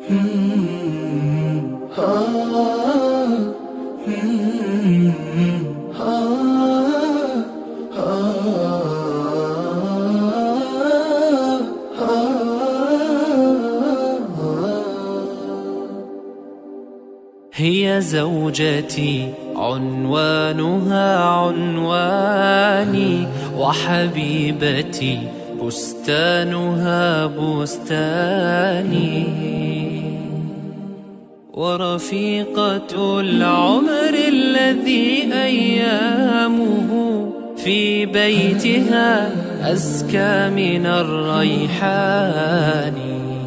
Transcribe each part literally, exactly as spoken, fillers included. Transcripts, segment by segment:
هي زوجتي عنوانها عنواني، وحبيبتي بستانها بستاني، ورفيقة العمر الذي أيامه في بيتها أزكى من الريحان.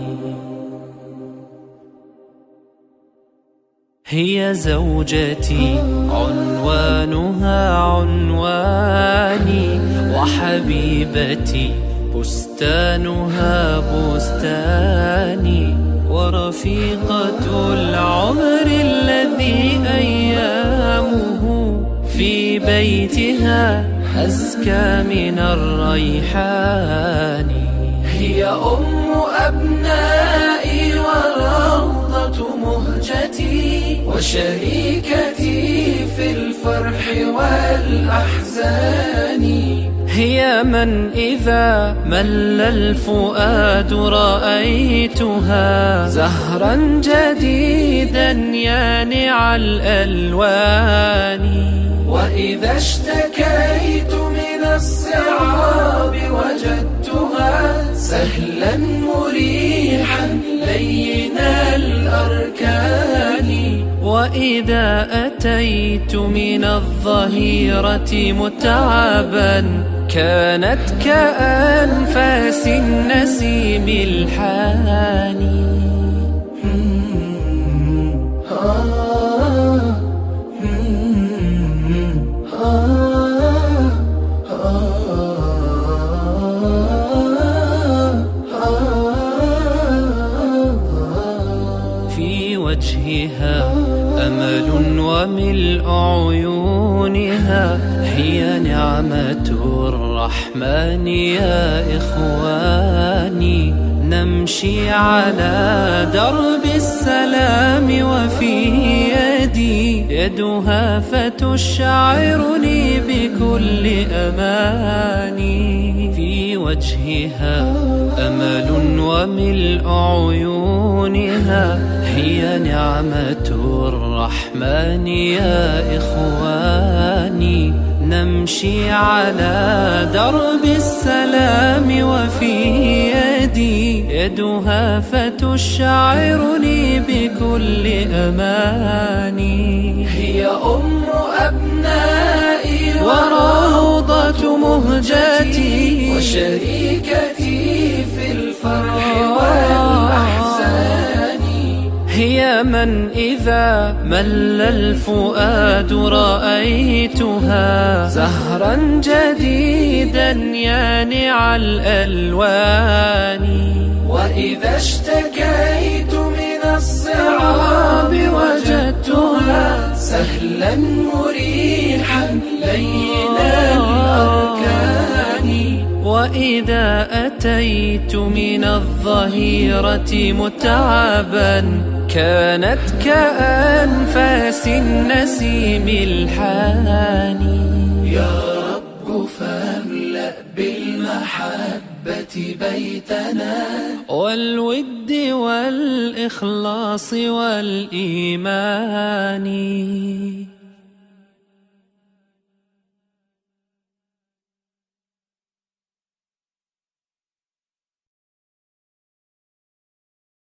هي زوجتي عنوانها عنواني، وحبيبتي بستانها بستاني، ورفيقة العمر الذي أيامه في بيتها أزكى من الريحان. هي أم أبنائي وروضة مهجتي، وشريكتي في الفرح والأحزان. هي من إذا مل الفؤاد رأيتها زهرا جديدا يانع الألوان. وإذا اشتكيت من الصعاب وجدتها سهلا مريحا لين الأركان. وإذا أتيت من الظهيرة متعبا كانت كأنفاس النسيم الحاني. في وجهها أمل وملء عيونها، هي نعمة الرحمن يا إخواني. نمشي على درب السلام وفي يدي يدها فتشعرني بكل أماني. في وجهها أمل وملء عيونها، هي نعمة الرحمن يا إخواني. نمشي على درب السلام وفي يدي يدها فتشعرني بكل أماني. هي أم أبنائي وروضة مهجتي، وشريكتي في الفرح والأحزان. هي من إذا مل الفؤاد رأيتها زهرا جديدا يانع الألوان. وإذا اشتكيت من الصعاب وجدتها سهلا مريحا لين الأركان. وإذا أتيت من الظهيرة متعبا كانت كأنفاس النسيم الحاني. يا رب فاملأ بالمحبة بيتنا، والود والإخلاص والإيمان.